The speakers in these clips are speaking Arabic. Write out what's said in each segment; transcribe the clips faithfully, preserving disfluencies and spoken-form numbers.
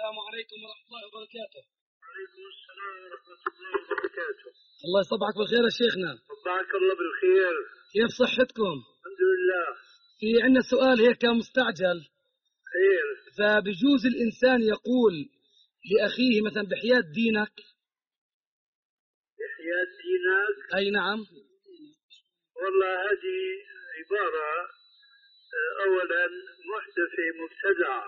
السلام عليكم ورحمة الله وبركاته. وعليكم السلام ورحمة الله وبركاته. الله يصبحك بالخير يا شيخنا. صبحك الله بالخير. كيف صحتكم؟ الحمد لله. في عندنا سؤال هيك مستعجل. خير. فبجوز الإنسان يقول لأخيه مثلا بحياة دينك؟ بحياة دينك؟ أي نعم. والله هذه عبارة أولا محدثة مبتدعة،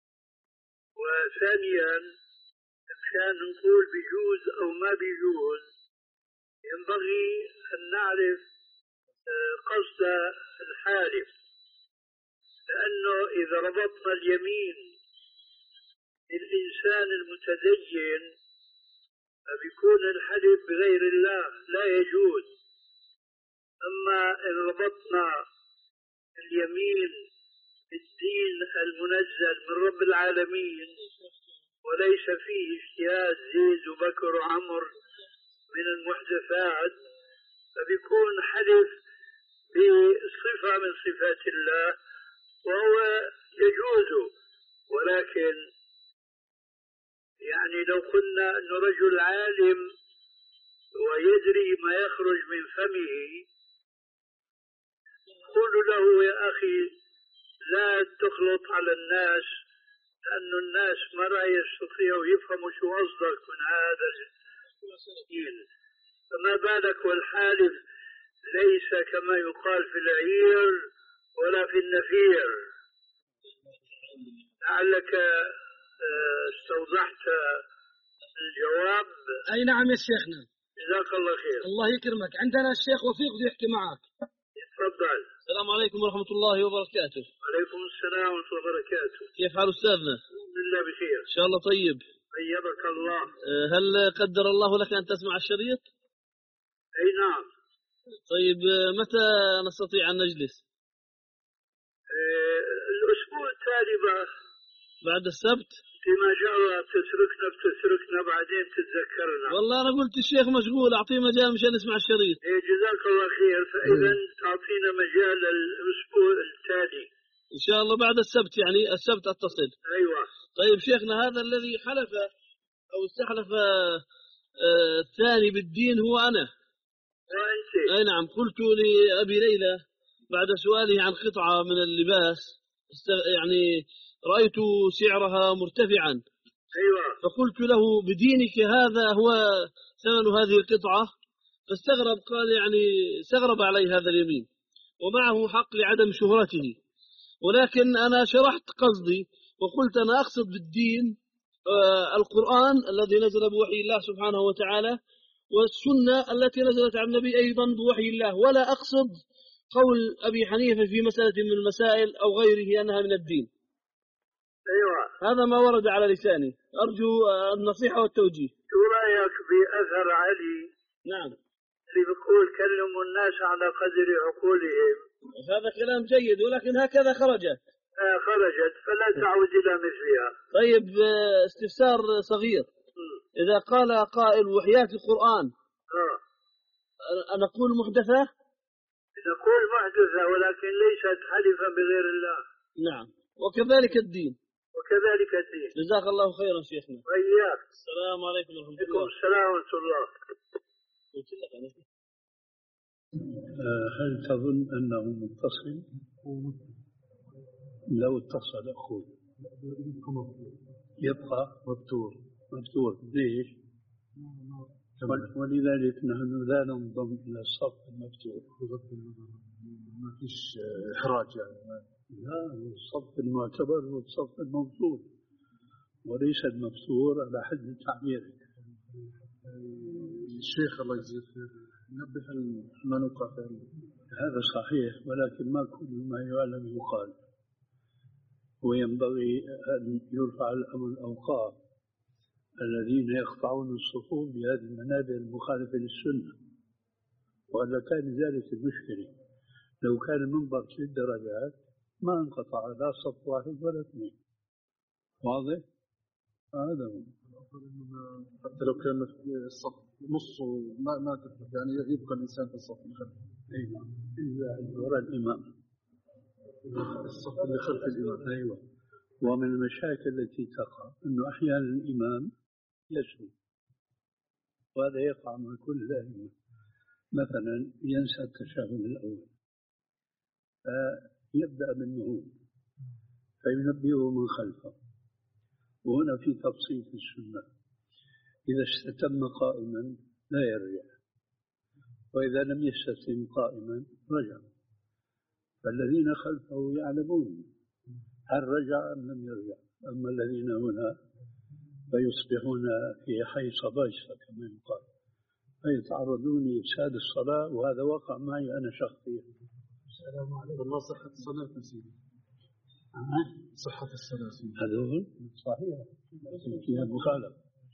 وثانيا مشان نقول بيجوز أو ما بيجوز ينبغي أن نعرف قصد الحالف، لأنه إذا ربطنا اليمين الإنسان المتدين فبيكون الحلف بغير الله لا يجوز. أما إن ربطنا اليمين بالدين المنزل من رب العالمين وليس فيه اجتهاد زيد وبكر وعمر من المحدثات فبيكون حلف بصفة من صفات الله وهو يجوز. ولكن يعني لو قلنا أنه رجل عالم ويدري ما يخرج من فمه قل له يا أخي لا تخلط على الناس، لأن الناس ما لا يستطيعوا يفهموا شو قصدك من هذا الدين، فما بالك والحالف ليس كما يقال في العير ولا في النفير. لعلك استوضحت الجواب. أي نعم يا شيخنا. جزاك الله خير. الله يكرمك. عندنا الشيخ وفيق بده يحكي معك. تفضل. السلام عليكم ورحمة الله وبركاته. وعليكم السلام ورحمة الله وبركاته. كيف حال أستاذنا؟ الحمد لله بخير. إن شاء الله طيب. طيبك الله. هل قدر الله لك أن تسمع الشريط؟ أي نعم. طيب متى نستطيع أن نجلس؟ أه الأسبوع التالي بقى. بعد السبت؟ فيما شاء الله بتتركنا بتتركنا بعدين تتذكرنا. والله أنا قلت الشيخ مشغول أعطيه مجال مشان نسمع الشريط. إيه جزاك الله خير. فإذا تعطينا مجال الأسبوع التالي. إن شاء الله بعد السبت، يعني السبت أتصل. أيوة. طيب شيخنا هذا الذي حلف أو استحلف الثاني آه بالدين هو أنا. وأنت؟ أي نعم. قلت لأبي ليلى بعد سؤاله عن قطعة من اللباس يعني رأيت سعرها مرتفعا. أيوة. فقلت له بدينك هذا هو ثمن هذه القطعة، فاستغرب، قال يعني استغرب علي هذا اليمين ومعه حق لعدم شهرته. ولكن أنا شرحت قصدي وقلت أنا أقصد بالدين آه القرآن الذي نزل بوحي الله سبحانه وتعالى والسنة التي نزلت عن النبي أيضا بوحي الله، ولا أقصد قول أبي حنيفة في مسألة من المسائل أو غيره أنها من الدين. أيوة. هذا ما ورد على لساني، أرجو النصيحة والتوجيه. شو رأيك بأثر علي؟ نعم. اللي بيقول كلموا الناس على قدر عقولهم. هذا كلام جيد، ولكن هكذا خرجت. آه خرجت فلا تعود إلى مثلها. طيب استفسار صغير. م. إذا قال قائل وحياة القرآن آه. نقول محدثة؟ نقول محدثة ولكن ليست حلفا بغير الله. نعم. وكذلك الدين. وكذلك الدين. جزاك الله خيرا شيخنا. وإياك. السلام عليكم ورحمة الله. وعليكم السلام ورحمة الله. هل تظن أنه متصل؟ لو اتصل أخوه يبقى مفتور. مفتور ليش؟ ولذلك نحن لا ننضم إلى الصف المفتور. ما فيش إحراج يعني. لا، الصف المعتبر هو الصف المفتور وليس المفتور على حد تعبيرك. الشيخ الله يجزيه خير نبه ما نقع هذا صحيح، ولكن ما كل ما يعلم يقال، وينبغي أن يرفع الأمر الأوقاف الذين يقطعون الصفوف بهذه المنابر المخالفة للسنة، وإلا كان ذلك المشكلة. لو كان المنبر في الدرجات ما انقطع لا صف واحد ولا اثنين. واضح؟ هذا هو. حتى لو كان الصف نصه ما ما تفرق، يعني يبقى الإنسان في الصف اللي خلف. أي نعم. إلا وراء الإمام. الصف اللي خلف الإمام. أيوة. ومن المشاكل التي تقع أنه أحيانا الإمام يسهو، وهذا يقع مع كل الأئمة. مثلا ينسى التشهد الأول فيبدأ بالنهوض فينبهه من خلفه. وهنا في تفصيل في السنة، إذا استتم قائما لا يرجع، وإذا لم يستتم قائما رجع. فالذين خلفه يعلمون هل رجع أم لم يرجع. أما الذين هنا فيصبحون في حي صبايصة كما يقال، فيتعرضون لإفساد الصلاة، وهذا وقع معي أنا شخصيا. السلام عليكم. الله صحة الصلاة يا سيدي. صحة الصلاة سيدي. هذول صحيح فيها مخالفة.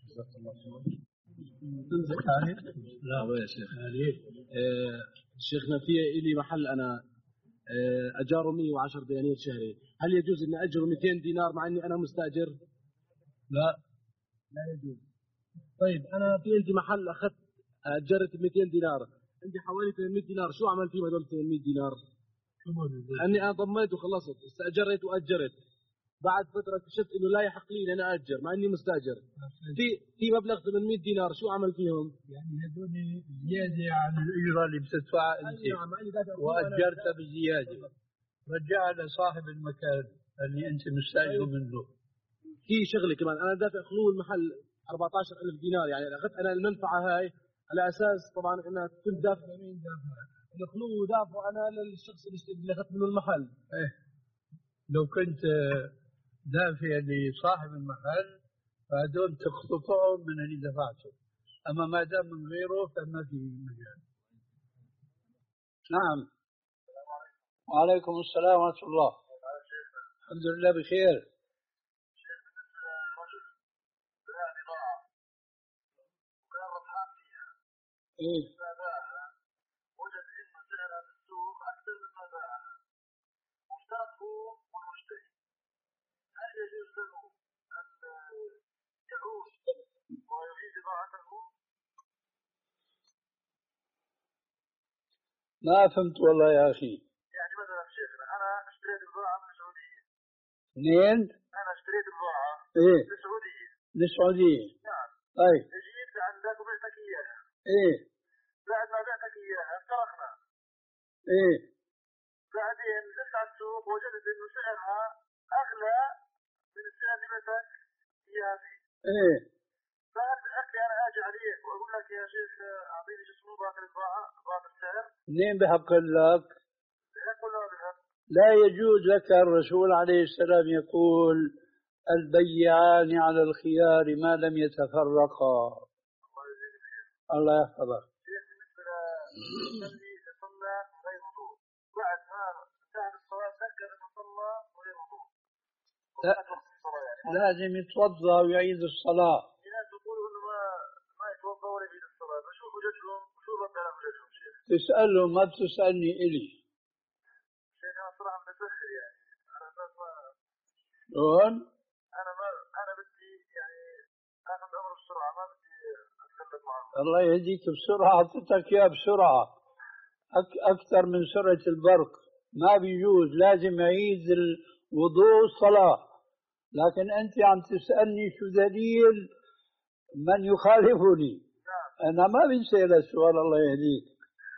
لا يا شيخ. آه شيخنا في إلي محل أنا آه أجاره مئة وعشرة دنانير شهري، هل يجوز أن أجره مئتين دينار مع أني أنا مستأجر؟ لا لا يجوز. طيب أنا في عندي محل أخذت أجرت مئتين دينار، عندي حوالي ثمانمئة دينار، شو عمل فيهم هذول ثمانمئة دينار؟ أني أنا ضميت وخلصت، استأجرت وأجرت، بعد فترة اكتشفت إنه لا يحق لي أن أنا أجر مع إني مستأجر. في في مبلغ ثمانمئة دينار، شو عمل فيهم؟ يعني هذول زيادة عن الأجرة اللي بتدفعها أنت وأجرت بزيادة، رجعها لصاحب المكان اللي أنت مستأجر منه. في شغلة كمان، أنا دافع خلو المحل أربعة عشر ألف دينار، يعني أخذت أنا المنفعة هاي على أساس طبعا أنها كنت دافع مين دافع الخلو، دافع أنا للشخص اللي أخذت منه المحل. إيه لو كنت دافع لصاحب المحل فهذول تقتطعهم من اللي دفعته، أما ما دام من غيره فما في مجال. نعم. وعليكم السلام ورحمة الله. الحمد لله بخير. إيه؟ وجد إن سعرها في السوق أكثر مما باعها، واشترط هو والمشتري، هل يجوز له أن يعود ويعيد بضاعته؟ ما فهمت والله يا أخي. يعني مثلا شيخنا أنا اشتريت بضاعة من السعودية. منين؟ أنا اشتريت بضاعة إيه؟ من السعودية. من السعودية. نعم. طيب. جيت لعندك وبعتك إياها. إيه؟ بعد ما بعتك إياها افترقنا. إيه؟ بعدين زدت على السوق وجدت إنه سعرها أغلى من السعر اللي بعتك إياها فيه. إيه؟ فهل بالحق أنا أجي عليك وأقول لك يا شيخ أعطيني شو اسمه باقي البضاعة باقي السعر؟ منين بحق لك؟ بحق ولا ما بحق؟ لا يجوز لك. الرسول عليه السلام يقول البيعان على الخيار ما لم يتفرقا. الله يحفظك. شيخ بالنسبة للمصلي صلى غير وضوء، بعد ما انتهت الصلاة سكر إنه صلى غير وضوء. لازم يتوضأ ويعيد الصلاة. في ناس يقولوا إنه ما ما يتوضأ ولا يعيد الصلاة، فشو حججهم؟ شو رد على حججهم شيخ؟ تسألهم ما تسألني إلي. شيخ أنا صراحة متأخر يعني، أنا ما شلون؟ أنا ما أنا بدي يعني آخذ أمر بسرعة، ما بدي أتكلم معه. الله يهديك بسرعة، أعطيتك إياه بسرعة أك أكثر من سرعة البرق. ما بيجوز، لازم يعيد الوضوء الصلاة. لكن أنت عم تسألني شو دليل من يخالفني. أنا ما بنسأل هذا السؤال. الله يهديك.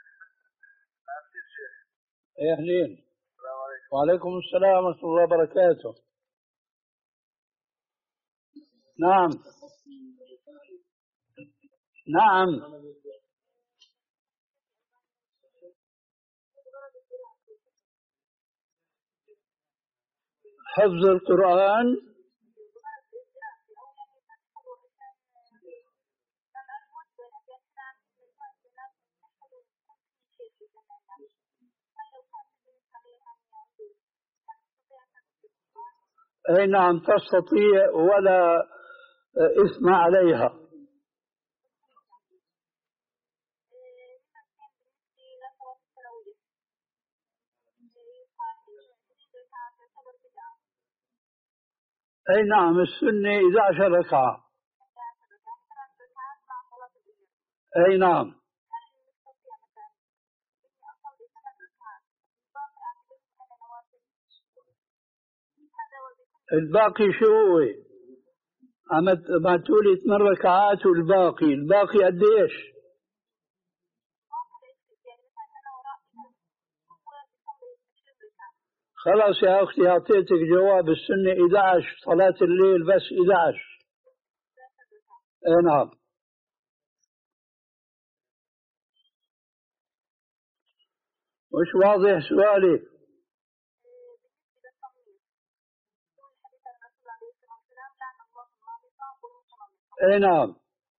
يا أهلين. وعليكم السلام ورحمة الله وبركاته. نعم نعم. حفظ القرآن أي نعم تستطيع ولا إثم عليها. أي نعم السنة إحدى عشرة ركعة. أي نعم. الباقي شو هو؟ عم تقولي ثمان ركعات والباقي الباقي قديش؟ خلاص يا أختي أعطيتك جواب. السنة إحدى عشر، صلاة الليل بس إحدى عشر. أي نعم. مش واضح سؤالي؟ أي نعم.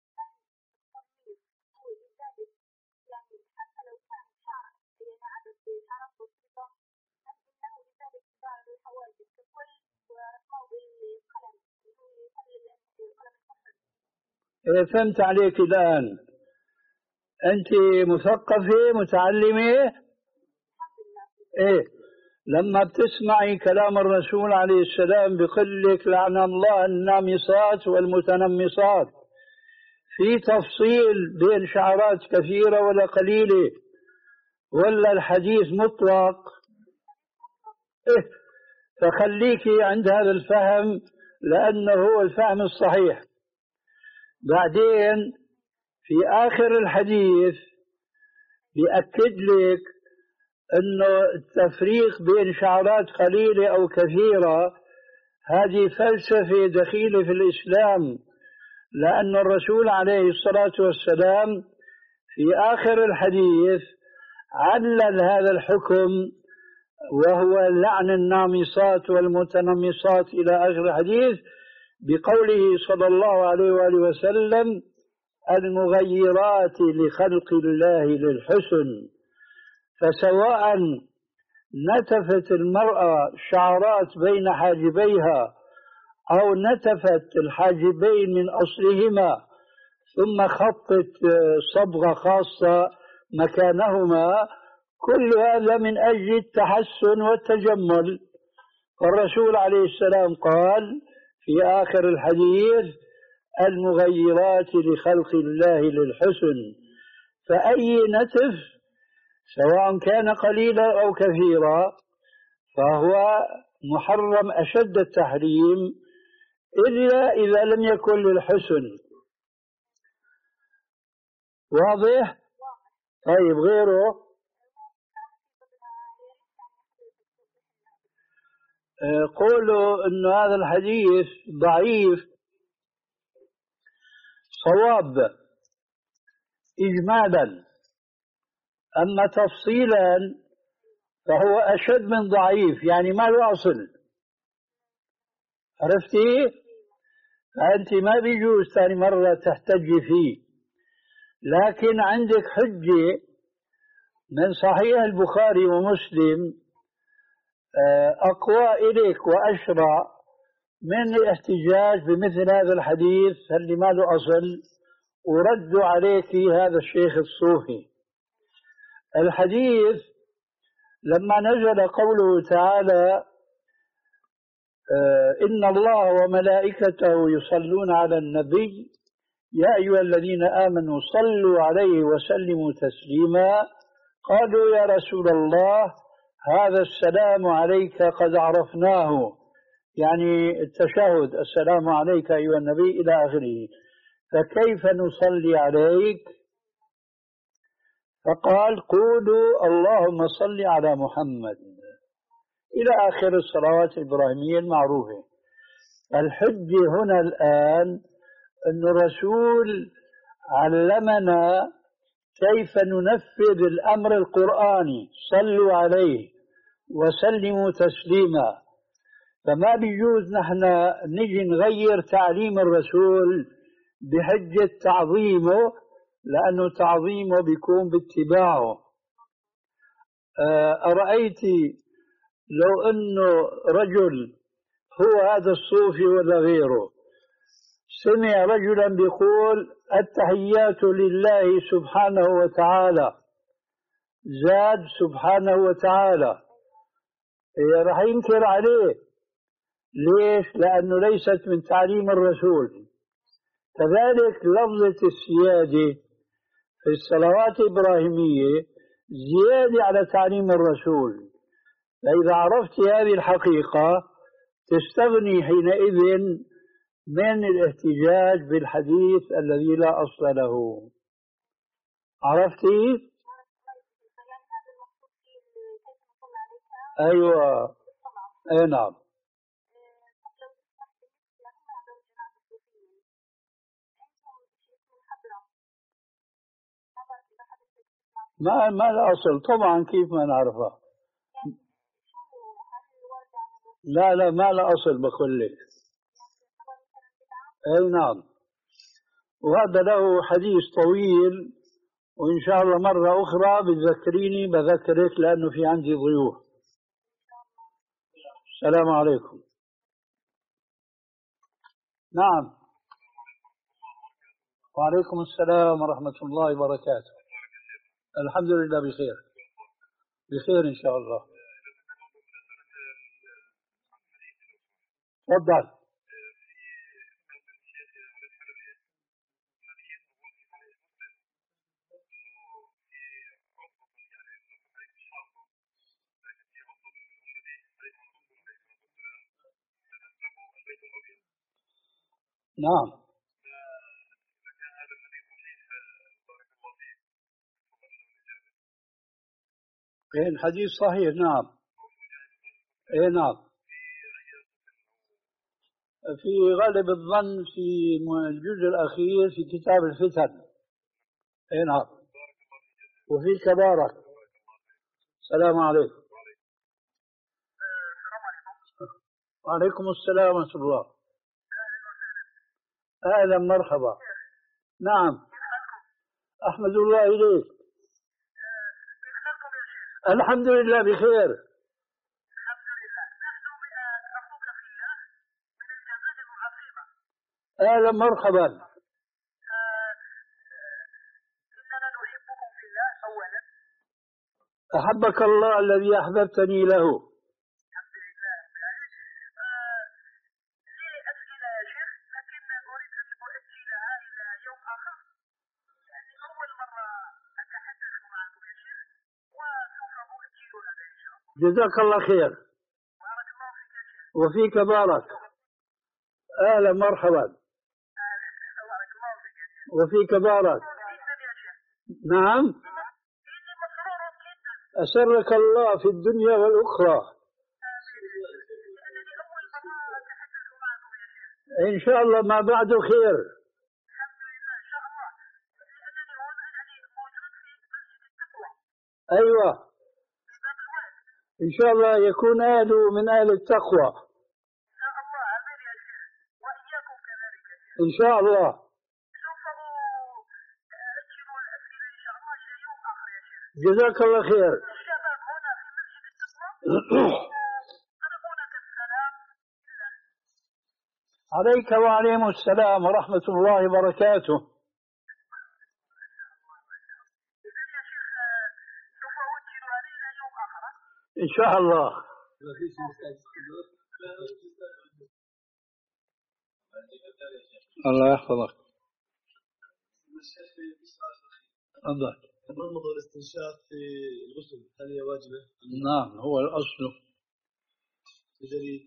إيه فهمت عليك الآن. أنت مثقفة متعلمة؟ إيه لما بتسمعي كلام الرسول عليه السلام بيقول لك لعن الله النامصات والمتنمصات، في تفصيل بين شعرات كثيرة ولا قليلة ولا الحديث مطلق؟ إيه فخليكي عند هذا الفهم لأنه هو الفهم الصحيح. بعدين في آخر الحديث بيأكد لك أنه التفريق بين شعرات قليلة أو كثيرة هذه فلسفة دخيلة في الإسلام، لأن الرسول عليه الصلاة والسلام في آخر الحديث علل هذا الحكم وهو لعن النامصات والمتنمصات إلى آخر الحديث بقوله صلى الله عليه وآله وسلم المغيرات لخلق الله للحسن. فسواء نتفت المرأة شعرات بين حاجبيها أو نتفت الحاجبين من أصلهما ثم خطت صبغة خاصة مكانهما، كل هذا من أجل التحسن والتجمل. والرسول عليه السلام قال في آخر الحديث المغيرات لخلق الله للحسن. فأي نتف سواء كان قليلا أو كثيرا فهو محرم أشد التحريم إلا إذا لم يكن للحسن. واضح؟ طيب غيره؟ قولوا أن هذا الحديث ضعيف صواب إجمالا، أما تفصيلا فهو أشد من ضعيف، يعني ما له أصل. عرفتي؟ فأنت ما بيجوز ثاني مرة تحتجي فيه، لكن عندك حجة من صحيح البخاري ومسلم أقوى إليك وأشرع من الاحتجاج بمثل هذا الحديث اللي ما له أصل وردوا عليك هذا الشيخ الصوفي. الحديث لما نزل قوله تعالى إن الله وملائكته يصلون على النبي يا أيها الذين آمنوا صلوا عليه وسلموا تسليما، قالوا يا رسول الله هذا السلام عليك قد عرفناه، يعني التشهد السلام عليك أيها النبي إلى آخره، فكيف نصلي عليك؟ فقال قولوا اللهم صل على محمد إلى آخر الصلوات الإبراهيمية المعروفة. الحجة هنا الآن أن الرسول علمنا كيف ننفذ الأمر القرآني صلوا عليه وسلموا تسليما، فما بيجوز نحن نجي نغير تعليم الرسول بحجة تعظيمه، لأنه تعظيمه بيكون باتباعه. أرأيت لو أنه رجل هو هذا الصوفي ولا غيره سمع رجلا بيقول التحيات لله سبحانه وتعالى، زاد سبحانه وتعالى، راح ينكر عليه. ليش؟ لأنه ليست من تعليم الرسول. كذلك لفظة السيادة في الصلوات الإبراهيمية زيادة على تعليم الرسول. فإذا عرفت هذه الحقيقة تستغني حينئذ من الاحتجاج بالحديث الذي لا أصل له. عرفتي؟ أيوة، أي نعم. ما ما الأصل طبعا، كيف ما نعرفها؟ لا لا، ما الأصل بقول لك. أي نعم. وهذا له حديث طويل، وإن شاء الله مرة أخرى بتذكريني بذكرك، لأنه في عندي ضيوف. السلام عليكم. نعم. وعليكم السلام ورحمة الله وبركاته. الحمد لله بخير، بخير إن شاء الله. تفضل. نعم. إيه الحديث صحيح. نعم. إيه نعم. في غالب الظن في الجزء الأخير في كتاب الفتن. إيه نعم. وفي كبارك. السلام عليكم. وعليكم السلام ورحمة الله. أهلا مرحبا. نعم. أحمد الله إليك. الحمد لله بخير. أهلا مرحبا. أحبك الله الذي أحببتني له. جزاك الله خير. وفيك بارك. أهلا مرحبا. وفيك بارك. نعم. أسرك الله في الدنيا والأخرى. إن شاء الله ما بعده خير. أيوة، إن شاء الله يكون أهله من أهل التقوى. إن شاء الله. جزاك الله خير. عليك وعليكم السلام ورحمة الله وبركاته. إن شاء الله. الله يحفظك. تفضل. المضمضة والاستنشاق في الغسل هل هي واجبة؟ نعم، هو الأصل. بدليل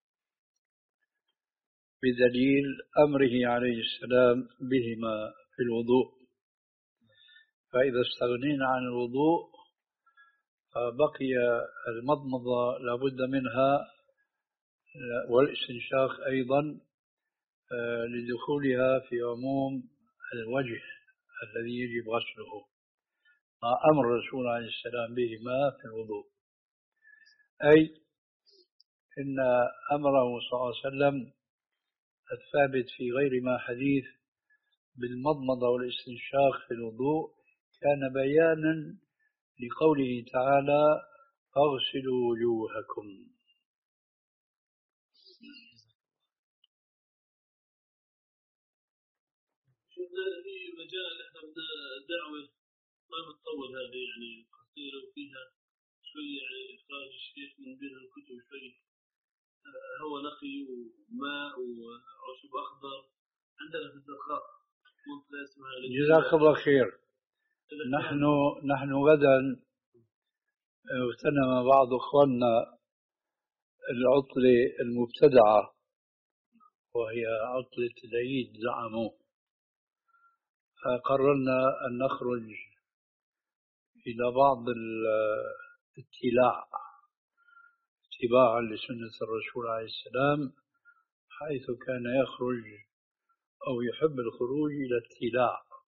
بدليل أمره عليه السلام بهما في الوضوء. فإذا استغنينا عن الوضوء بقي المضمضة لابد منها، والاستنشاق أيضا لدخولها في عموم الوجه الذي يجب غسله، أمر الرسول عليه السلام بهما في الوضوء. أي إن أمره صلى الله عليه وسلم الثابت في غير ما حديث بالمضمضة والاستنشاق في الوضوء كان بيانا لقوله تعالى اغسلوا وجوهكم. في مجال احنا الدعوة ما بتطول هذه يعني قصيرة وفيها شوي يعني إخراج الشيخ من بين الكتب شوي هو نقي وماء وعشب أخضر عندنا في الزرقاء منطقة اسمها. جزاك الله خير. نحن نحن غدا اغتنم بعض اخواننا العطلة المبتدعة وهي عطلة العيد زعموا، قررنا أن نخرج إلى بعض الاتلاع اتباعا لسنة الرسول عليه السلام، حيث كان يخرج أو يحب الخروج إلى الاتلاع.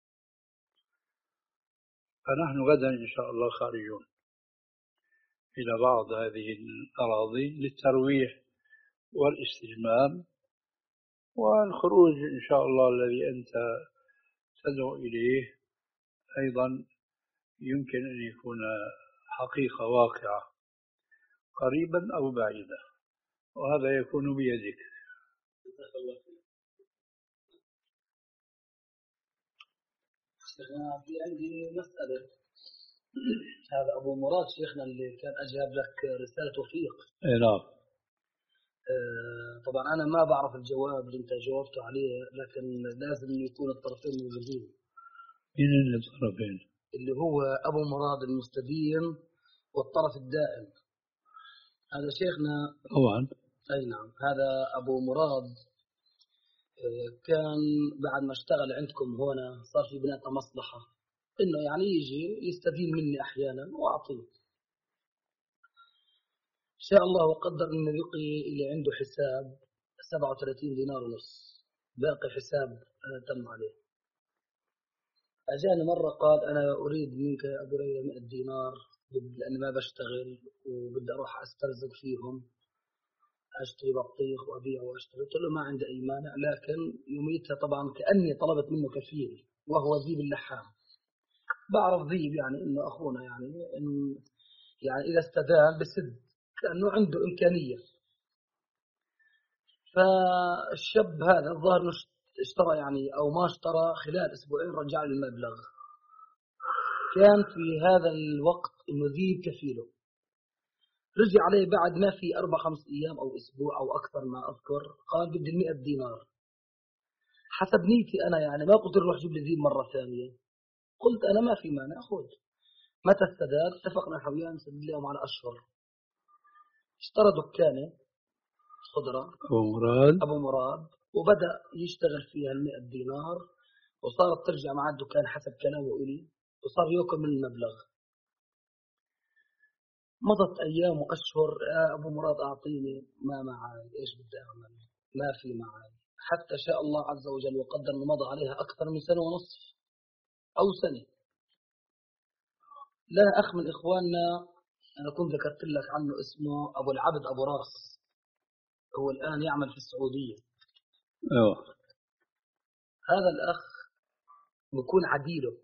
فنحن غدا إن شاء الله خارجون إلى بعض هذه الأراضي للترويح والاستجمام والخروج إن شاء الله الذي أنت تدعو إليه أيضا يمكن أن يكون حقيقة واقعة قريبا أو بعيدا، وهذا يكون بيدك. شيخنا في عندي مسألة. هذا أبو مراد شيخنا اللي كان أجاب لك رسالة توفيق. إيه نعم. آه طبعا أنا ما بعرف الجواب اللي أنت جاوبت عليه، لكن لازم يكون الطرفين موجودين. مين الطرفين؟ اللي هو أبو مراد المستدين والطرف الدائم. هذا شيخنا طبعا. أي نعم. هذا أبو مراد كان بعد ما اشتغل عندكم هنا صار في بناء مصلحة إنه يعني يجي يستدين مني أحيانا وأعطيه. شاء الله وقدر إنه يقي اللي عنده حساب سبعة وثلاثين دينار ونص، باقي حساب تم عليه. أجاني مرة قال أنا أريد منك يا أبو ليلى مئة دينار لأني ما بشتغل وبدي أروح أسترزق فيهم، أشتري بطيخ وأبيع وأشتري. قلت له ما عندي أي مانع، لكن يوميتها طبعا كأني طلبت منه كفيل وهو ذيب اللحام. بعرف ذيب يعني إنه أخونا يعني إن يعني إذا استدان بسد لأنه عنده إمكانية. فالشاب هذا الظاهر اشترى يعني أو ما اشترى خلال أسبوعين رجع لي المبلغ. كان في هذا الوقت إنه ذيب كفيله. رجع عليه بعد ما في أربع خمس أيام أو أسبوع أو أكثر ما أذكر، قال بدي المئة دينار. حسب نيتي أنا يعني ما قلت له روح جيب لي ذيب مرة ثانية، قلت أنا ما في مانع أخذ. متى استداد اتفقنا حويان نسدد لهم على أشهر. اشترى دكانة خضرة أبو مراد أبو مراد وبدأ يشتغل فيها المئة دينار، وصارت ترجع مع الدكان حسب كلامه إلي، وصار يأكل من المبلغ. مضت أيام وأشهر، أبو مراد أعطيني ما معي، إيش بدي أعمل؟ ما في معي. حتى شاء الله عز وجل وقدر أنه مضى عليها أكثر من سنة ونصف أو سنة. لنا أخ من إخواننا أنا كنت ذكرت لك عنه اسمه أبو العبد أبو راس، هو الآن يعمل في السعودية. أوه. هذا الأخ بكون عديله.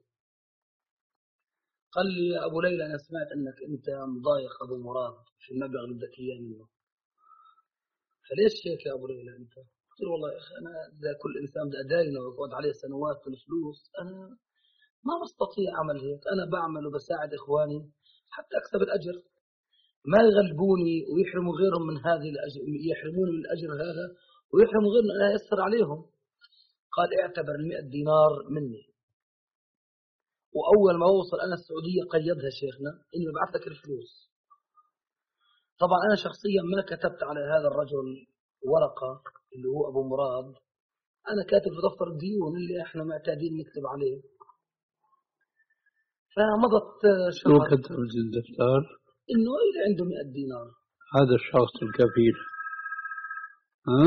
قال لي يا أبو ليلى أنا سمعت أنك أنت مضايق أبو مراد في المبلغ اللي بدك إياه منه، فليش هيك يا أبو ليلى أنت؟ قلت له والله يا أخي أنا إذا كل إنسان بدي أداينه ويقعد عليه سنوات في الفلوس أنا ما بستطيع أعمل هيك. أنا بعمل وبساعد إخواني حتى أكسب الأجر، ما يغلبوني ويحرموا غيرهم من هذه الأجر، يحرموني من الأجر هذا ويحرموا غيرهم أنا يسر عليهم. قال اعتبر المئة دينار مني، وأول ما وصل أنا السعودية قيدها شيخنا إنه يبعث لك الفلوس. طبعا أنا شخصيا ما كتبت على هذا الرجل ورقة اللي هو أبو مراد، أنا كاتب في دفتر الديون اللي إحنا معتادين نكتب عليه. فمضت شهر. شو كتب في الدفتر؟ إنه إذا عنده مئة دينار هذا الشخص الكفيل. ها؟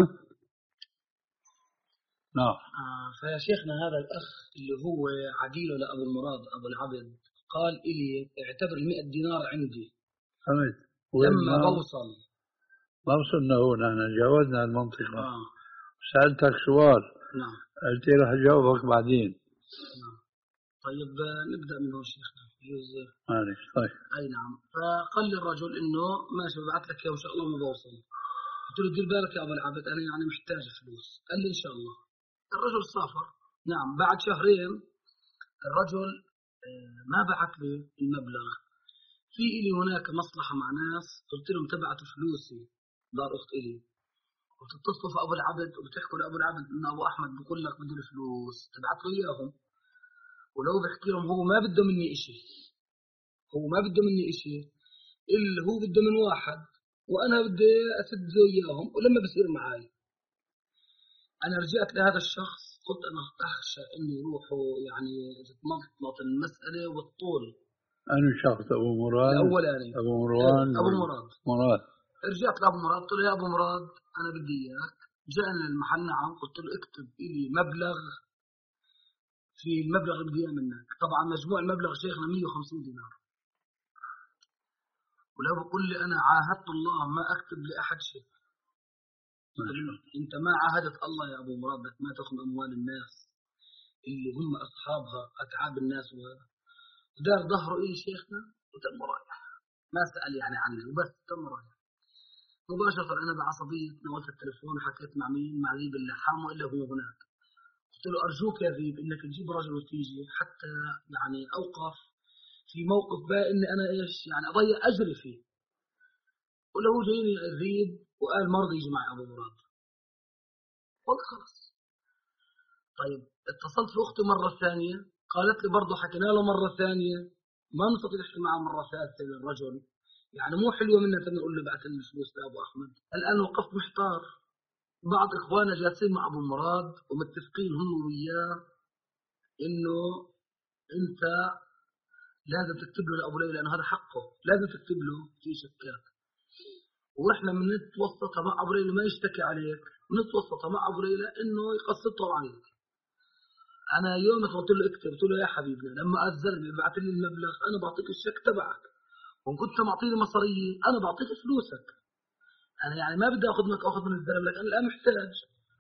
نعم. آه فيا شيخنا هذا الأخ اللي هو عديله لأبو المراد أبو العبد قال إلي اعتبر المئة دينار عندي. حمد لما بوصل ما وصلنا هنا، أنا جاوزنا المنطقة. آه. سألتك سؤال. نعم. قلت لي رح أجاوبك بعدين. نعم. طيب نبدأ منه شيخنا يجوز. معلش طيب. أي نعم. فقال لي الرجل إنه ماشي ببعث لك إن شاء الله ما بوصل. قلت له دير بالك يا أبو العبد أنا يعني محتاج فلوس. قال لي إن شاء الله. الرجل سافر. نعم. بعد شهرين الرجل ما بعث لي المبلغ. في إلي هناك مصلحة مع ناس، قلت لهم تبعتوا فلوسي دار أخت إلي، وتتصلوا في أبو العبد وبتحكوا لأبو العبد إن أبو أحمد بقول لك بدي الفلوس تبعت له إياهم، ولو بحكي لهم هو ما بده مني إشي، هو ما بده مني إشي اللي هو بده من واحد وأنا بدي أسد وياهم، ولما بصير معي أنا رجعت لهذا الشخص قلت أنا أخشى إنه يروحوا يعني تتمطمط المسألة والطول. أنا شخص أبو مراد الأولاني أبو مروان أبو مراد مراد رجعت لأبو مراد قلت له يا أبو مراد أنا بدي إياك. جاءني المحل نعم، قلت له اكتب لي مبلغ في المبلغ اللي بدي إياه منك. طبعا مجموع المبلغ شيخنا مية وخمسين دينار، ولا بقول لي أنا عاهدت الله ما أكتب لأحد شيء. أنت ما عاهدت الله يا أبو مراد ما تأخذ أموال الناس اللي هم أصحابها أتعاب الناس. ودار ظهره إيه شيخنا وتم رايح، ما سأل يعني عني وبس تم رايح مباشرة. أنا بعصبية نولت التليفون وحكيت مع مين؟ مع ذيب اللحام وإلا هو هناك. قلت له أرجوك يا ذيب إنك تجيب رجل وتيجي حتى يعني أوقف في موقف بقى إني أنا إيش يعني أضيع أجري فيه. ولو جايني ذيب وقال مرضي يجي معي أبو مراد، قلت خلاص. طيب اتصلت في أختي مرة ثانية قالت لي برضه حكينا له مرة ثانية ما نستطيع نحكي معه مرة ثالثة للرجل، يعني مو حلوة منا نقول له بعت لي الفلوس لأبو أحمد. الآن وقفت محتار. بعض إخواننا جالسين مع أبو مراد ومتفقين هم وياه إنه أنت لازم تكتب له لأبو ليلى لأنه هذا حقه، لازم تكتب له في شكات. وإحنا من نتوسطها مع أبو ليلى ما يشتكي عليك، نتوسطها مع أبو ليلى إنه يقسطه عليك. أنا يوم قلت له اكتب قلت له يا حبيبنا لما الزلمه بعت لي المبلغ أنا بعطيك الشك تبعك، وإن كنت معطيني مصارية أنا بعطيك فلوسك. أنا يعني ما بدي أخذ منك أخذ من الزلمة لك أنا الآن محتاج.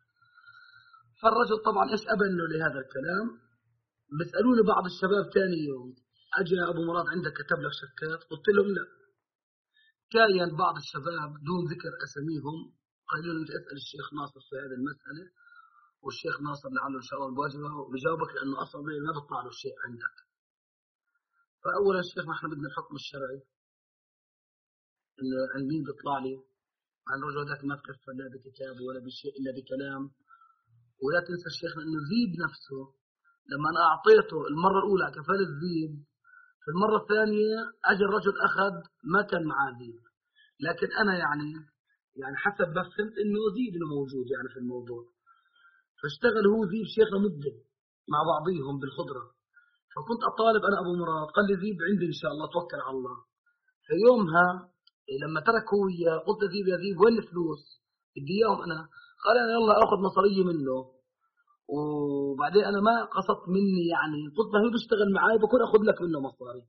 فالرجل طبعا إيش أبنه لهذا الكلام. بيسألوني بعض الشباب ثاني يوم أجي يا أبو مراد عندك كتب لك شكات؟ قلت لهم لا. كاين بعض الشباب دون ذكر أساميهم قالوا لي اسأل الشيخ ناصر في هذه المسألة، والشيخ ناصر لعله إن شاء الله بواجهه وبجاوبك لأنه أصلا ما بيطلع له شيء عندك. فأولا الشيخ ما إحنا بدنا الحكم الشرعي إنه عند مين بيطلع لي عن رجل ذاك ما تكفل لا بكتاب ولا بشيء إلا بكلام. ولا تنسى الشيخنا إنه ذيب نفسه لما أنا أعطيته المرة الأولى كفال الذيب في المرة الثانية أجل الرجل أخذ ما كان معاه ذيب، لكن أنا يعني يعني حسب ما فهمت إنه ذيب إنه موجود يعني في الموضوع. فاشتغل هو ذيب شيخنا مدة مع بعضيهم بالخضرة. فكنت أطالب أنا أبو مراد قال لي ذيب عندي إن شاء الله توكل على الله. في يومها لما ترك هو إياه قلت ذيب يا ذيب وين الفلوس؟ بدي إياهم أنا. قال أنا يلا أخذ مصارية منه. وبعدين أنا ما قصدت مني يعني قلت ما هو بيشتغل معي بكون أخذ لك منه مصاري.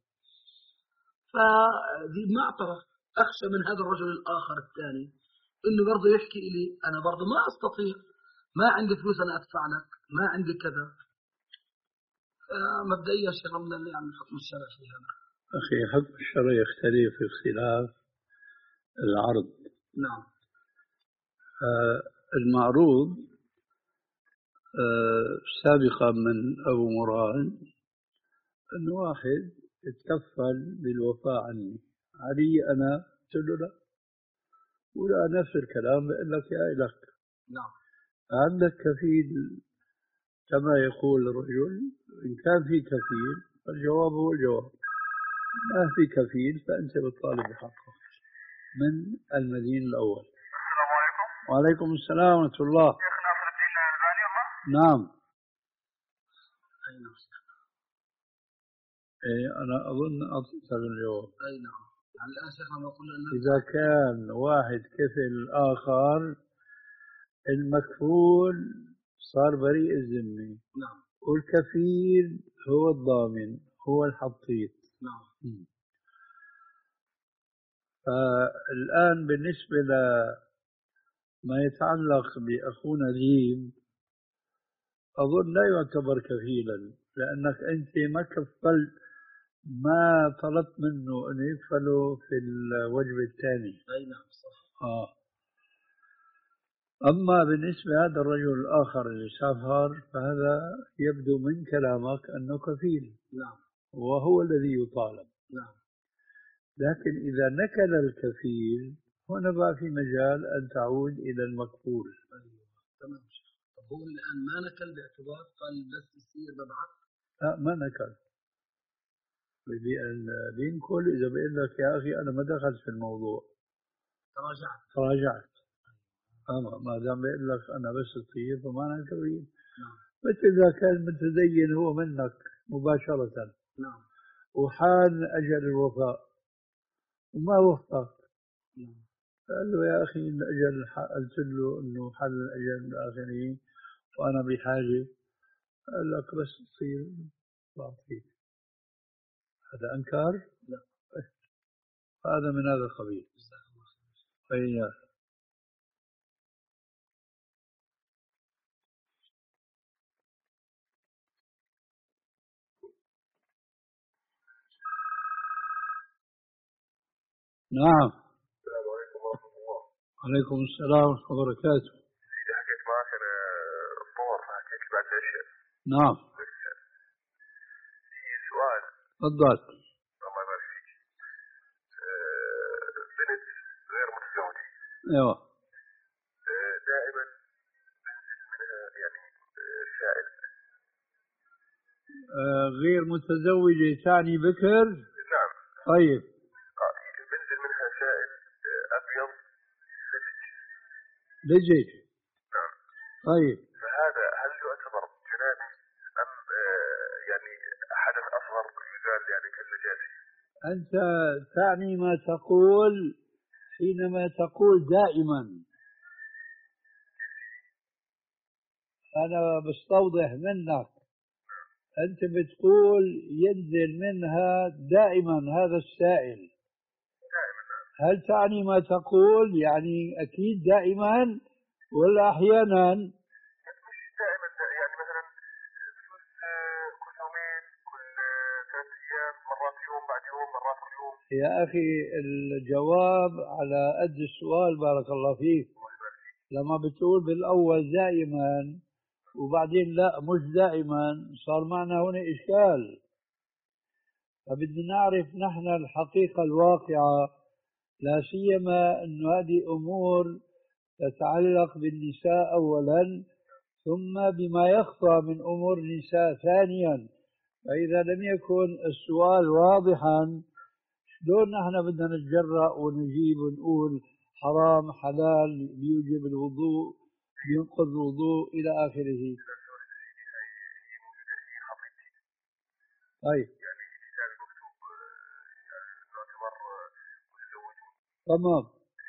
فذيب ما اعترف. أخشى من هذا الرجل الآخر الثاني إنه برضه يحكي لي أنا برضه ما أستطيع، ما عندي فلوس أنا أدفع لك، ما عندي كذا. مبدئيا شيخ من اللي عم الحكم الشرعي في هذا. أخي حكم الشرع يختلف في اختلاف العرض. نعم. آه المعروض آه سابقا من أبو مراد أن واحد اتكفل بالوفاء عني علي أنا قلت له لا، ولا نفس الكلام بقول لك يا لك. نعم. عندك كفيل كما يقول الرجل، إن كان في كفيل فالجواب هو الجواب، ما في كفيل فأنت بتطالب بحقه من المدين الأول. السلام عليكم. وعليكم السلام ورحمة الله. شيخ ناصر الدين الألباني الله. نعم. أي نعم. إيه أنا أظن أعطيت هذا الجواب. أي نعم. يعني الآن شيخنا نقول إذا كان واحد كفل الآخر المكفول صار بريء الذمة. نعم. والكفيل هو الضامن هو الحطيت. نعم. فالآن بالنسبة لما يتعلق بأخونا ذيب أظن لا يعتبر كفيلا، لأنك أنت ما كفلت ما طلبت منه أن يكفله في الوجه الثاني. أي نعم صح. آه. أما بالنسبة لهذا الرجل الآخر اللي سافر فهذا يبدو من كلامك أنه كفيل. نعم. وهو الذي يطالب. نعم. لكن إذا نكل الكفيل هنا بقى في مجال أن تعود إلى المكفول. أيوة. تمام. طب هو الآن ما نكل باعتبار قال بس يصير ببعث؟ لا ما نكل. بينكل إذا بيقول لك يا أخي أنا ما دخلت في الموضوع تراجعت تراجعت. أما ما دام بيقول لك أنا بس طيب فما أنا طيب. نعم. مثل إذا كان متدين هو منك مباشرة. نعم. وحان أجل الوفاء وما وفق. نعم. قال له يا أخي إن أجل، قلت له إنه حل الأجل الآخرين وأنا بحاجة. قال لك بس تصير بعطيك. هذا أنكار؟ لا. هذا من هذا القبيل. فإياك. نعم. السلام عليكم ورحمة الله. عليكم السلام ورحمة الله وبركاته. إذا حكيت معك أنا الطور فحكيت بعد العشاء. نعم. في سؤال. تفضل. الله يبارك فيك. بنت غير متزوجة. ايوه. دائما بنزل منها يعني سائل. آه غير متزوجة تعني بكر؟ نعم. طيب. بنزل منها سائل أبيض لزج. لزج. نعم. طيب. فهذا هل يعتبر جنابي أم يعني حدث أصغر يزال يعني كالنجاسة؟ أنت تعني ما تقول حينما تقول دائما. أنا بستوضح منك. أنت بتقول ينزل منها دائما هذا السائل. هل تعني ما تقول يعني أكيد دائما ولا أحيانا؟ مش دائما، يعني مثلا كل يومين كل ثلاث أيام، مرات يوم بعد يوم، مرات كل يوم. يا أخي الجواب على قد السؤال بارك الله فيك. لما بتقول بالأول دائما وبعدين لا مش دائما صار معنا هنا إشكال. فبدنا نعرف نحن الحقيقة الواقعة، لا سيما أن هذه أمور تتعلق بالنساء أولا ثم بما يخفى من أمور النساء ثانيا. فإذا لم يكن السؤال واضحا شلون نحن بدنا نتجرأ ونجيب ونقول حرام حلال بيوجب الوضوء بينقض الوضوء إلى آخره. طيب. تمام.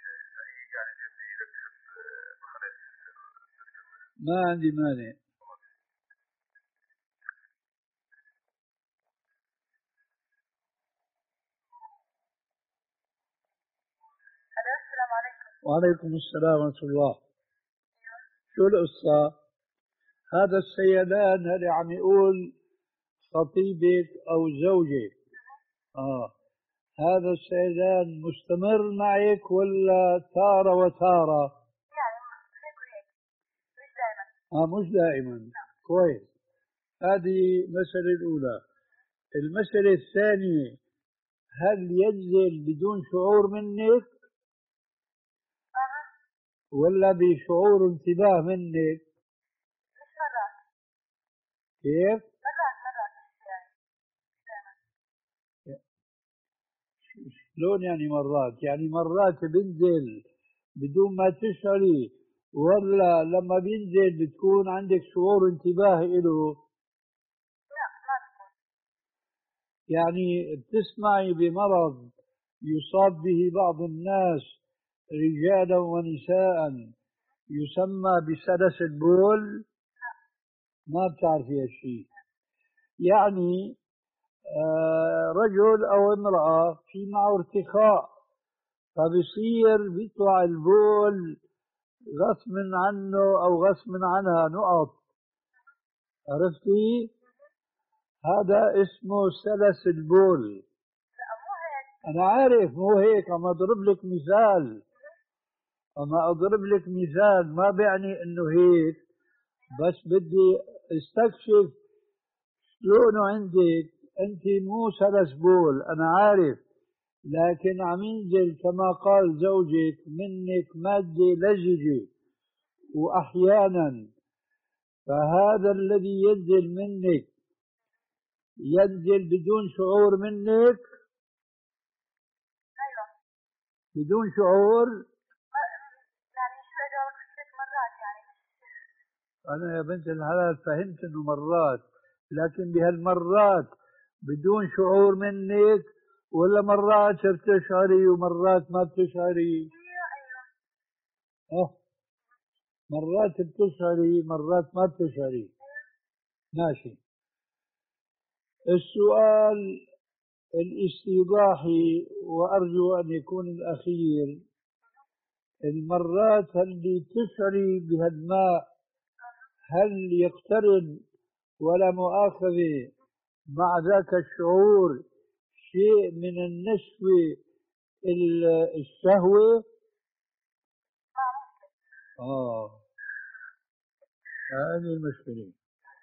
ما عندي مانع. السلام عليكم. وعليكم السلام ورحمة الله. شو القصة؟ هذا السيدان اللي عم يقول خطيبك أو زوجك. آه. هذا السيدان مستمر معك ولا تارة وتارة؟ يعني هيك وهيك مش دائما. آه مش دائما. كويس. هذه المسألة الأولى. المسألة الثانية، هل ينزل بدون شعور منك ولا بشعور انتباه منك؟ مش مرات. كيف؟ مرات مرات يعني. شلون يعني مرات؟ يعني مرات بنزل بدون ما تشعري ولا لما بينزل بتكون عندك شعور انتباه له؟ لا ما بكون. يعني بتسمعي بمرض يصاب به بعض الناس رجالا ونساء يسمى بسلس البول؟ ما بتعرفي هالشيء. يعني آه رجل أو امرأة في معه ارتخاء فبصير بيطلع البول غصب عنه أو غصب عنها نقط. عرفتي؟ هذا اسمه سلس البول. لا مو هيك. أنا عارف مو هيك، أما أضرب لك مثال. أما أضرب لك مثال ما بيعني إنه هيك، بس بدي استكشف شلونه عندك. أنت مو سلس بول أنا عارف، لكن عم ينزل كما قال زوجك منك مادة لزجة وأحيانا. فهذا الذي ينزل منك ينزل بدون شعور منك؟ أيوة. بدون شعور؟ أنا يا بنت الحلال فهمت إنه مرات، لكن بهالمرات بدون شعور منك، ولا مرات بتشعري ومرات ما بتشعري؟ أه مرات بتشعري مرات ما بتشعري. ماشي. السؤال الاستيضاحي وأرجو أن يكون الأخير، المرات اللي تشعري بهالماء هل يقترن ولا مؤاخذة مع ذاك الشعور شيء من النشوة الشهوة؟ آه هذه المشكلة.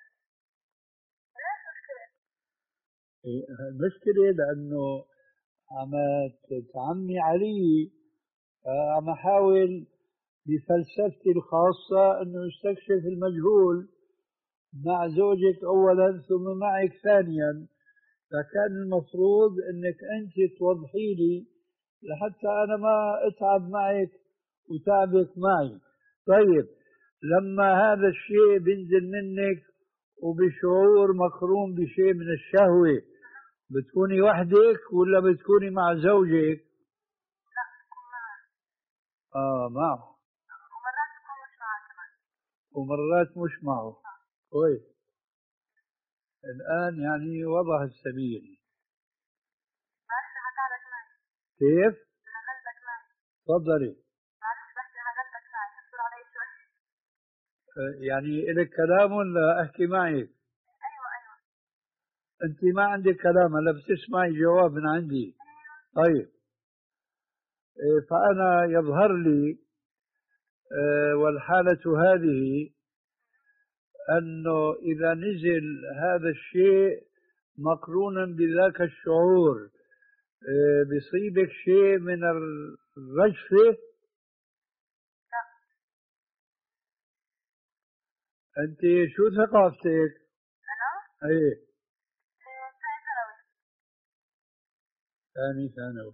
المشكلة لأنه عم تعمي علي، عم أحاول بفلسفتي الخاصة أنه استكشف المجهول مع زوجك أولا ثم معك ثانيا، فكان المفروض أنك أنت توضحي لي لحتى أنا ما أتعب معك وتعبك معي. طيب لما هذا الشيء بينزل منك وبشعور مقرون بشيء من الشهوة، بتكوني وحدك ولا بتكوني مع زوجك؟ لا بكون معه. آه معه. ومرات بكون مش معه كمان. ومرات مش معه. كويس. الآن يعني وضح السبيل. معلش هقعدك معي. كيف؟ هقعدك معي. تفضلي. معلش بحكي هقعدك معي، تصبر علي شوي. يعني إلك كلام ولا أحكي معك؟ أيوة أيوة. أنت ما عندك كلام، هلا بتسمعي جواب من عندي. طيب فأنا يظهر لي والحالة هذه أنه إذا نزل هذا الشيء مقرونا بذاك الشعور بيصيبك شيء من الرجفة. أنت شو ثقافتك؟ أنا؟ إيه ثاني ثانوي. ثاني ثانوي.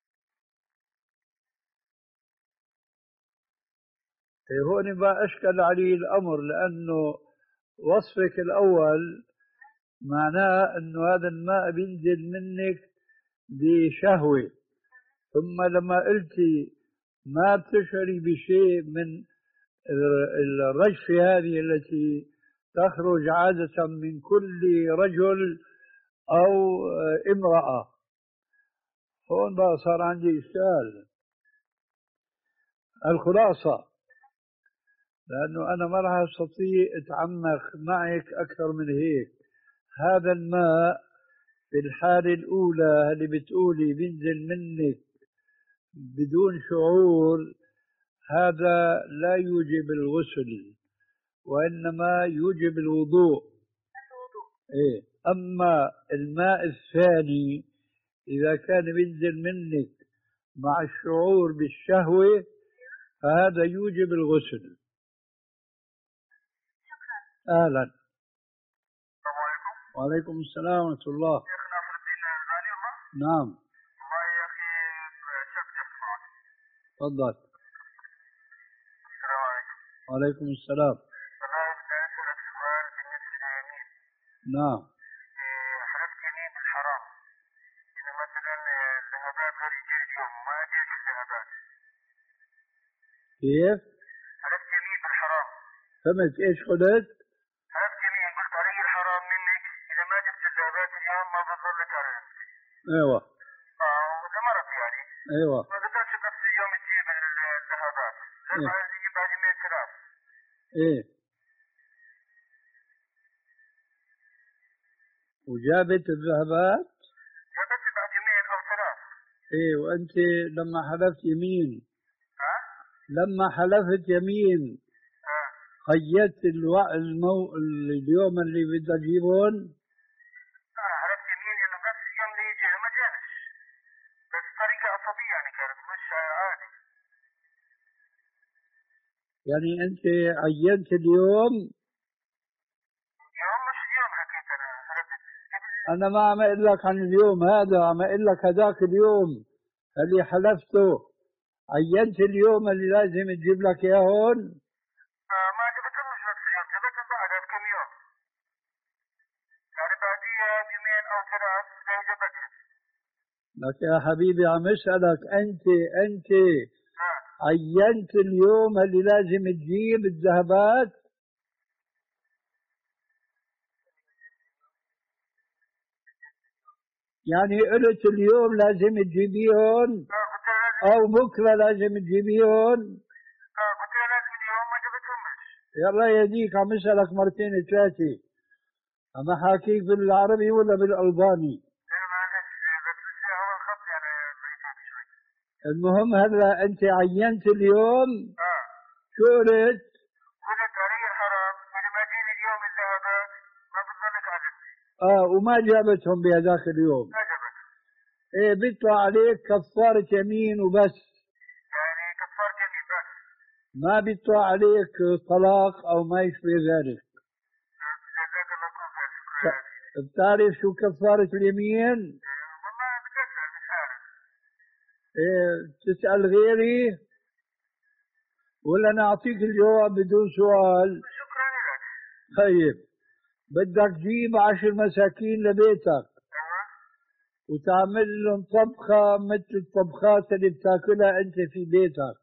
إيه هون بقى أشكل علي الأمر، لأنه وصفك الأول معناه أنه هذا الماء بينزل منك بشهوة، ثم لما قلتي ما بتشعري بشيء من الرجفة هذه التي تخرج عادة من كل رجل أو امرأة، هون بقى صار عندي إشكال. الخلاصة، لأنه أنا ما راح أستطيع أتعمق معك أكثر من هيك، هذا الماء في الحالة الأولى اللي بتقولي بينزل منك بدون شعور، هذا لا يوجب الغسل وإنما يوجب الوضوء. إيه. أما الماء الثاني إذا كان بينزل منك مع الشعور بالشهوة فهذا يوجب الغسل. أهلا. السلام عليكم. وعليكم السلام ورحمة الله. شيخنا ناصر الدين الغالي والله. نعم. والله يا أخي شاب جبت معك. تفضل. السلام عليكم. وعليكم السلام. والله بدي أسألك سؤال بالنسبة لليمين. نعم. حلفت يمين بالحرام، إذا مثلا الذهبات غير يجي اليوم ما يجيش الذهبات. كيف؟ حلفت يمين بالحرام. فهمت ايش قلت؟ حلفت يمين قلت علي الحرام منك، إذا ما جبت الذهبات اليوم ما بضل لك على نفسي. ايوه. اه وإذا مرض يعني. ايوه. ما قدرتش نفس اليوم تجيب الذهبات، لازم إيه. يجي بعد يومين ثلاث. ايه. وجابت الذهبات؟ جابت بعد يومين أو ثلاث. ايه. وانت لما حلفت يمين، ها؟ لما حلفت يمين ها؟ قيدت الوع... المو... اليوم اللي بدها تجيبون؟ أنا حلفت يمين إنه نفس اليوم اللي يجي ما جانش، بس طريقة عصبية يعني كانت مش عادي. يعني انت عينت اليوم؟ يوم مش اليوم حكيت أنا حلفت. انا ما عم اقول لك عن اليوم هذا، عم اقول لك هذاك اليوم اللي حلفته، عينت اليوم اللي لازم تجيب لك اياه هون؟ آه ما جبتلوش نفس اليوم، أو ثلاث أوجبته. لك يا حبيبي عم اسألك أنت أنت عينت اليوم اللي لازم تجيب الذهبات؟ يعني قلت اليوم لازم تجيبيهم أو بكرة لازم تجيبيهم؟ قلت له لازم اليوم ما جبتهمش. يلا يهديك عم اسألك مرتين ثلاثة، عم حاكيك بالعربي ولا بالألباني؟ المهم هلا أنت عينت اليوم؟ آه. شو قلت؟ قلت علي حرام إذا ما جيني اليوم الذهبات ما بتظنك عجبني. آه وما جابتهم بهذاك اليوم؟ ما جابتهم. إيه بيطلع عليك كفارة يمين وبس. يعني كفارة يمين بس. ما بيطلع عليك طلاق أو ما يشبه ذلك. جزاك الله خير. شكرا. بتعرف شو كفارة اليمين؟ والله بتسأل مش عارف. إيه تسأل غيري ولا نعطيك الجواب بدون سؤال؟ شكرا لك. طيب بدك تجيب عشر مساكين لبيتك وتعمل لهم طبخة مثل الطبخات اللي بتاكلها أنت في بيتك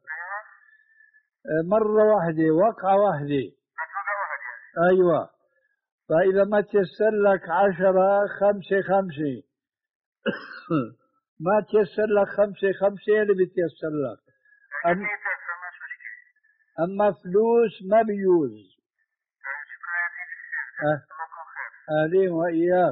مرة واحدة وقعة واحدة. أيوة. فإذا ما تيسر لك عشرة خمسة خمسة ما تيسر لك خمسة خمسة اللي بتيسر لك. أم أما فلوس ما بيجوز. أه. أهلين وإياك.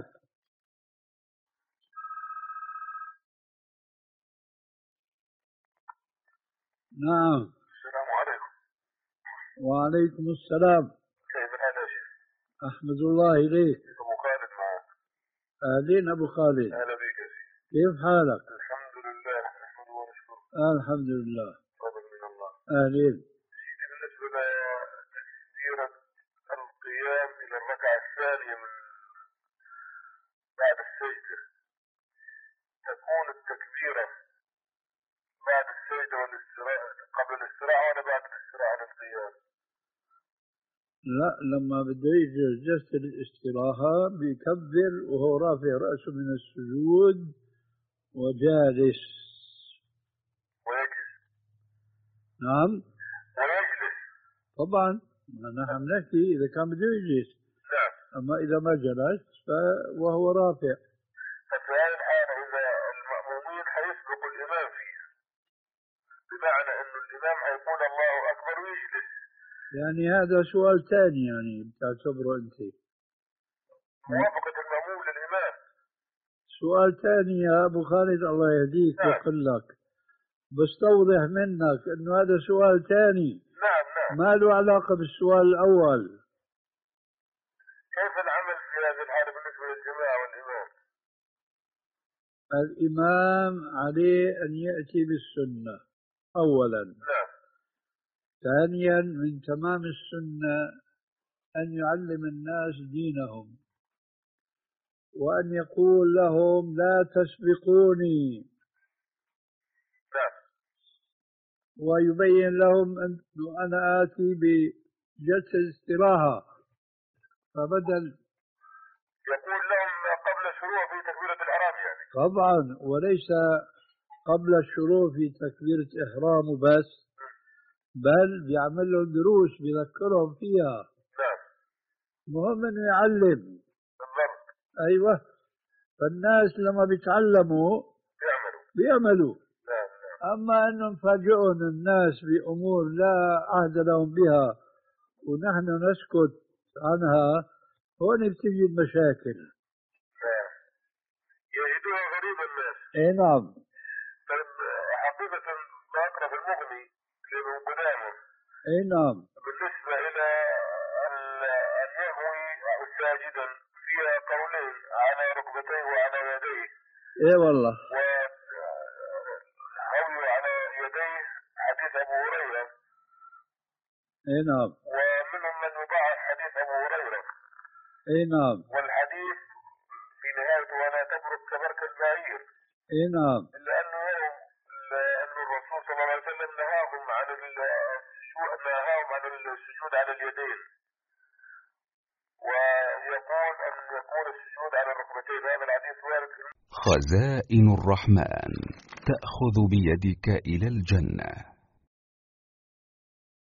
نعم. السلام عليكم. وعليكم السلام. كيف الحال يا شيخ؟ أحمد الله إليك. أبو خالد معك. أهلين أبو خالد. أهلا بك يا شيخ. كيف حالك؟ الحمد لله نحمده ونشكره. آه الحمد لله. فضل من الله. أهلين. سيدي بالنسبة لتكبيرة القيام إلى الركعة الثانية من بعد السجدة تكون التكبيرة بعد السجدة والاستراحة قبل الاستراحة ولا بعد الاستراحة للقيام؟ لا لما بده يجي جلسة الاستراحة بيكبر وهو رافع رأسه من السجود وجالس. ويجلس. نعم. ويجلس. طبعا نحن نحكي إذا كان بده يجلس. نعم. أما إذا ما جلس فهو رافع. ففي هذه الحالة إذا المأمومين حيسبق الإمام فيها بمعنى أنه الإمام حيقول الله أكبر ويجلس. يعني هذا سؤال ثاني يعني بتعتبره أنت موافقة المأموم للإمام. سؤال ثاني يا أبو خالد الله يهديك ويقول لك بستوضح منك أنه هذا سؤال ثاني. نعم نعم. ما له علاقة بالسؤال الأول. كيف العمل في هذه الحالة بالنسبة للجماعة والإمام؟ الإمام عليه أن يأتي بالسنة أولا. نعم. ثانيا من تمام السنة أن يعلم الناس دينهم وأن يقول لهم لا تسبقوني. نعم. ويبين لهم أن أنا آتي بجلسة استراحة فبدل يقول لهم قبل الشروع في تكبيرة الإحرام يعني. طبعا وليس قبل الشروع في تكبيرة إحرام بس بل بيعمل لهم دروس بيذكرهم فيها. نعم. مهم انه يعلم. بالضبط. ايوه. فالناس لما بيتعلموا بيعملوا بيعملوا. نعم نعم. اما انه نفاجئهم الناس بامور لا عهد لهم بها ونحن نسكت عنها هون بتجي المشاكل. نعم. يجدوها غريبة الناس. اي نعم. طيب حقيقة ما أقرأ في المغني لابن قدامة. اي نعم. بالنسبة إلى أن يهوي ساجدا فيها قولين على ركبتيه وعلى يديه. اي والله. وهوي على يديه حديث أبو هريرة. اي نعم. ومنهم من يضاعف حديث أبو هريرة. اي نعم. والحديث في نهايته ولا تبرك كبرك البعير. اي نعم. لأنه لأن الرسول صلى الله عليه وسلم نهاهم عن نهاهم عن السجود على اليدين. ويقول يقول أن يكون السجود على الركبتين، هذا الحديث وارد. خزائن الرحمن تأخذ بيدك إلى الجنة.